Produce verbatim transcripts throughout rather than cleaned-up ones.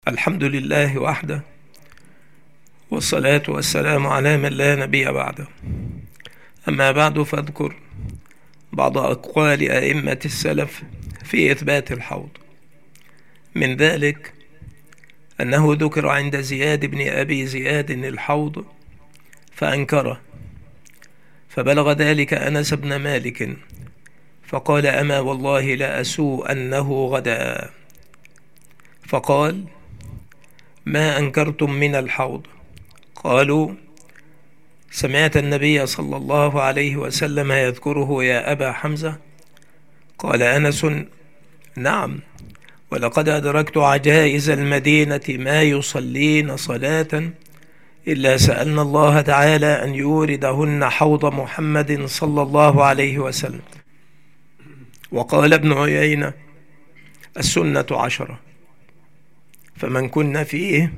الحمد لله وحده، والصلاة والسلام على من لا نبي بعده. أما بعد، فاذكر بعض أقوال أئمة السلف في إثبات الحوض. من ذلك أنه ذكر عند زياد بن أبي زياد الحوض فأنكره، فبلغ ذلك أنس بن مالك فقال: أما والله لا أسوء أنه غدا. فقال: ما أنكرتم من الحوض؟ قالوا: سمعت النبي صلى الله عليه وسلم يذكره يا أبا حمزة. قال أنس: نعم، ولقد أدركت عجائز المدينة ما يصلين صلاة إلا سألنا الله تعالى أن يوردهن حوض محمد صلى الله عليه وسلم. وقال ابن عيينة: السنة عشرة، فمن كن فيه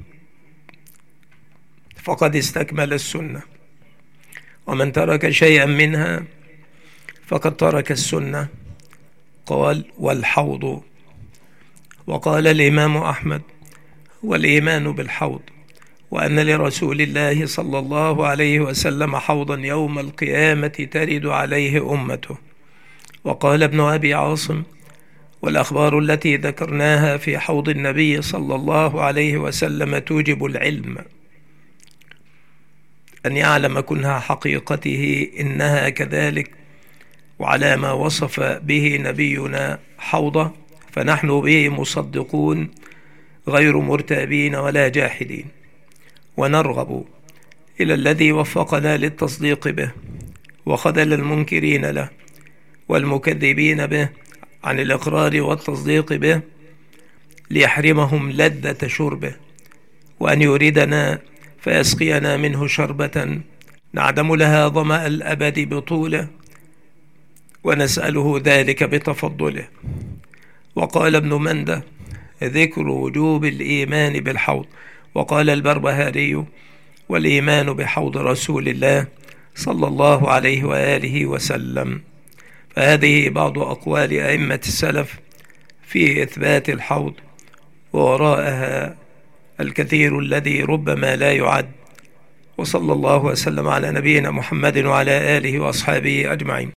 فقد استكمل السنة، ومن ترك شيئا منها فقد ترك السنة. قال: والحوض. وقال الإمام أحمد: والإيمان بالحوض، وأن لرسول الله صلى الله عليه وسلم حوضا يوم القيامة ترد عليه أمته. وقال ابن أبي عاصم: والأخبار التي ذكرناها في حوض النبي صلى الله عليه وسلم توجب العلم، أن يعلم كنها حقيقته إنها كذلك، وعلى ما وصف به نبينا حوضه فنحن به مصدقون غير مرتابين ولا جاحدين، ونرغب إلى الذي وفقنا للتصديق به وخذل المنكرين له والمكذبين به عن الإقرار والتصديق به، ليحرمهم لذة شربه، وأن يريدنا فيسقينا منه شربة نعدم لها ظمأ الأبد بطوله، ونسأله ذلك بتفضله. وقال ابن منده: ذكر وجوب الإيمان بالحوض. وقال البربهاري: والإيمان بحوض رسول الله صلى الله عليه وآله وسلم. فهذه بعض أقوال أئمة السلف في إثبات الحوض، ووراءها الكثير الذي ربما لا يعد. وصلى الله وسلم على نبينا محمد وعلى آله وأصحابه أجمعين.